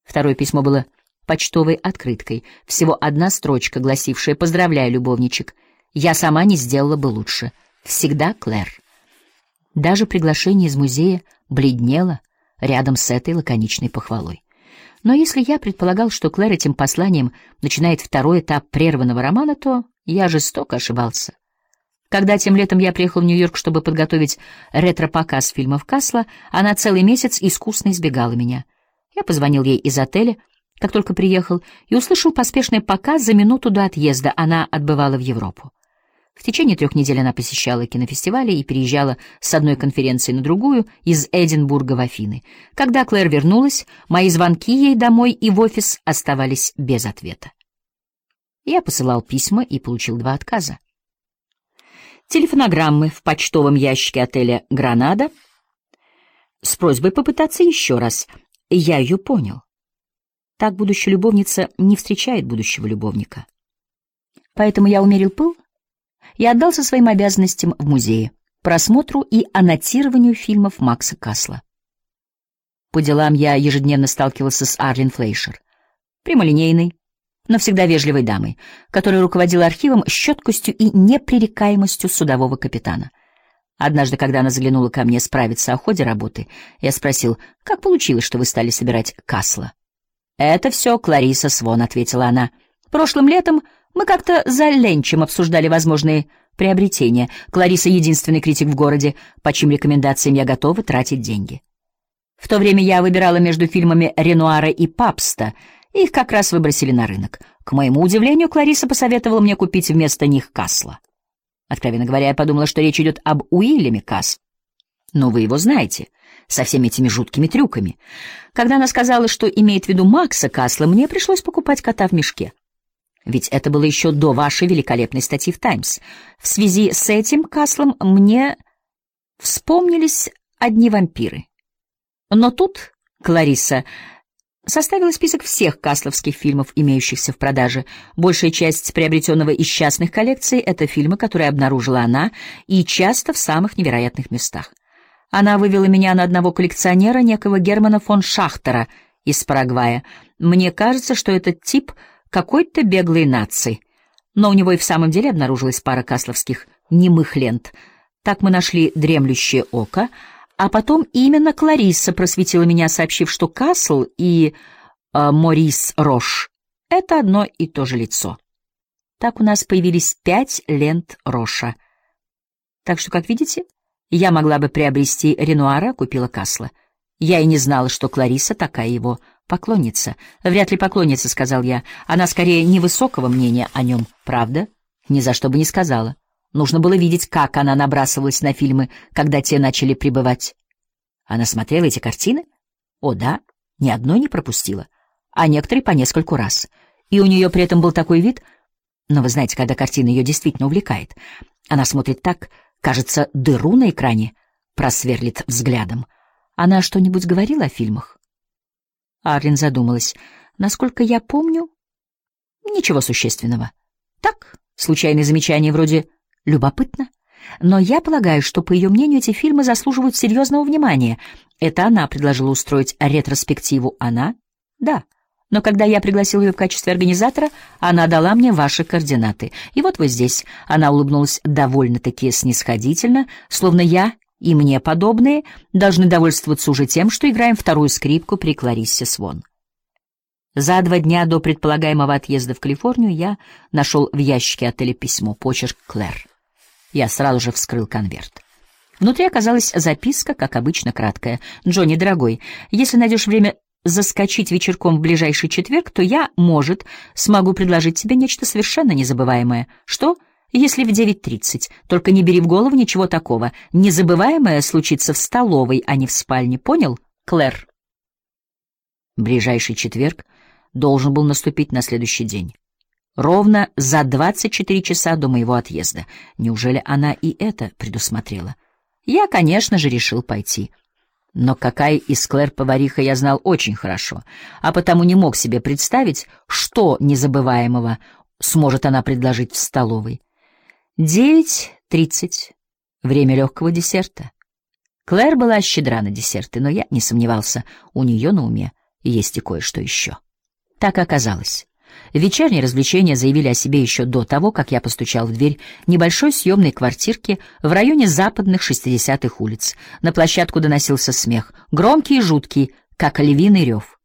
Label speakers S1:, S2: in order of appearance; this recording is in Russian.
S1: Второе письмо было почтовой открыткой. Всего одна строчка, гласившая: «Поздравляю, любовничек. Я сама не сделала бы лучше. Всегда Клэр». Даже приглашение из музея бледнело рядом с этой лаконичной похвалой. Но если я предполагал, что Клэр этим посланием начинает второй этап прерванного романа, то я жестоко ошибался. Когда тем летом я приехал в Нью-Йорк, чтобы подготовить ретро-показ фильмов Касла, она целый месяц искусно избегала меня. Я позвонил ей из отеля, как только приехал, и услышал поспешный показ за минуту до отъезда. Она отбывала в Европу. В течение 3 недель она посещала кинофестивали и переезжала с одной конференции на другую из Эдинбурга в Афины. Когда Клэр вернулась, мои звонки ей домой и в офис оставались без ответа. Я посылал письма и получил 2 отказа. Телефонограммы в почтовом ящике отеля «Гранада» с просьбой попытаться еще раз. Я ее понял. Так будущая любовница не встречает будущего любовника. Поэтому я умерил пыл и отдался своим обязанностям в музее, просмотру и аннотированию фильмов Макса Касла. По делам я ежедневно сталкивался с Арлин Флейшер, прямолинейной, но всегда вежливой дамой, которая руководила архивом с четкостью и непререкаемостью судового капитана. Однажды, когда она заглянула ко мне справиться о ходе работы, я спросил: «Как получилось, что вы стали собирать Касла?» «Это все Клариса Свон», — ответила она. «Прошлым летом мы как-то за ленчем обсуждали возможные приобретения. Клариса — единственный критик в городе, по чьим рекомендациям я готова тратить деньги. В то время я выбирала между фильмами Ренуара и Папста. Их как раз выбросили на рынок. К моему удивлению, Клариса посоветовала мне купить вместо них Касла. Откровенно говоря, я подумала, что речь идет об Уильяме Касле. Но вы его знаете, со всеми этими жуткими трюками. Когда она сказала, что имеет в виду Макса Касла, мне пришлось покупать кота в мешке. Ведь это было еще до вашей великолепной статьи в «Таймс». В связи с этим Каслом мне вспомнились одни вампиры. Но тут Клариса составила список всех касловских фильмов, имеющихся в продаже. Большая часть приобретенного из частных коллекций — это фильмы, которые обнаружила она, и часто в самых невероятных местах. Она вывела меня на одного коллекционера, некого Германа фон Шахтера из Парагвая. Мне кажется, что этот тип какой-то беглой нации. Но у него и в самом деле обнаружилась пара касловских немых лент. Так мы нашли «Дремлющее око», а потом именно Клариса просветила меня, сообщив, что Касл и Морис Рош — это одно и то же лицо. Так у нас появились 5 лент Роша. Так что, как видите, я могла бы приобрести Ренуара, купила Касла. Я и не знала, что Клариса такая его поклонница. «Вряд ли поклонница», — сказал я. «Она скорее невысокого мнения о нем, правда?» «Ни за что бы не сказала. Нужно было видеть, как она набрасывалась на фильмы, когда те начали прибывать». «Она смотрела эти картины?» «О, да, ни одной не пропустила, а некоторые по нескольку раз. И у нее при этом был такой вид. Но вы знаете, когда картина ее действительно увлекает, она смотрит так, кажется, дыру на экране просверлит взглядом. Она что-нибудь говорила о фильмах?» Арлин задумалась. «Насколько я помню, ничего существенного. Так, случайные замечания вроде «любопытно». Но я полагаю, что, по ее мнению, эти фильмы заслуживают серьезного внимания. Это она предложила устроить ретроспективу. Она? Да. Но когда я пригласил ее в качестве организатора, она дала мне ваши координаты. И вот вы здесь. Она улыбнулась довольно-таки снисходительно, словно я и мне подобные должны довольствоваться уже тем, что играем вторую скрипку при Клариссе Свон. За 2 дня до предполагаемого отъезда в Калифорнию я нашел в ящике отеля письмо, почерк Клэр. Я сразу же вскрыл конверт. Внутри оказалась записка, как обычно, краткая. «Джонни, дорогой, если найдешь время заскочить вечерком в ближайший четверг, то я, может, смогу предложить тебе нечто совершенно незабываемое. Что, если в 9:30? Только не бери в голову ничего такого. Незабываемое случится в столовой, а не в спальне. Понял, Клэр?» Ближайший четверг должен был наступить на следующий день. Ровно за 24 часа до моего отъезда. Неужели она и это предусмотрела? Я, конечно же, решил пойти. Но какая из Клэр повариха я знал очень хорошо, а потому не мог себе представить, что незабываемого сможет она предложить в столовой. 9:30. Время легкого десерта. Клэр была щедра на десерты, но я не сомневался, у нее на уме есть и кое-что еще. Так и оказалось. Вечерние развлечения заявили о себе еще до того, как я постучал в дверь небольшой съемной квартирки в районе западных 60-х улиц. На площадку доносился смех, громкий и жуткий, как львиный рев.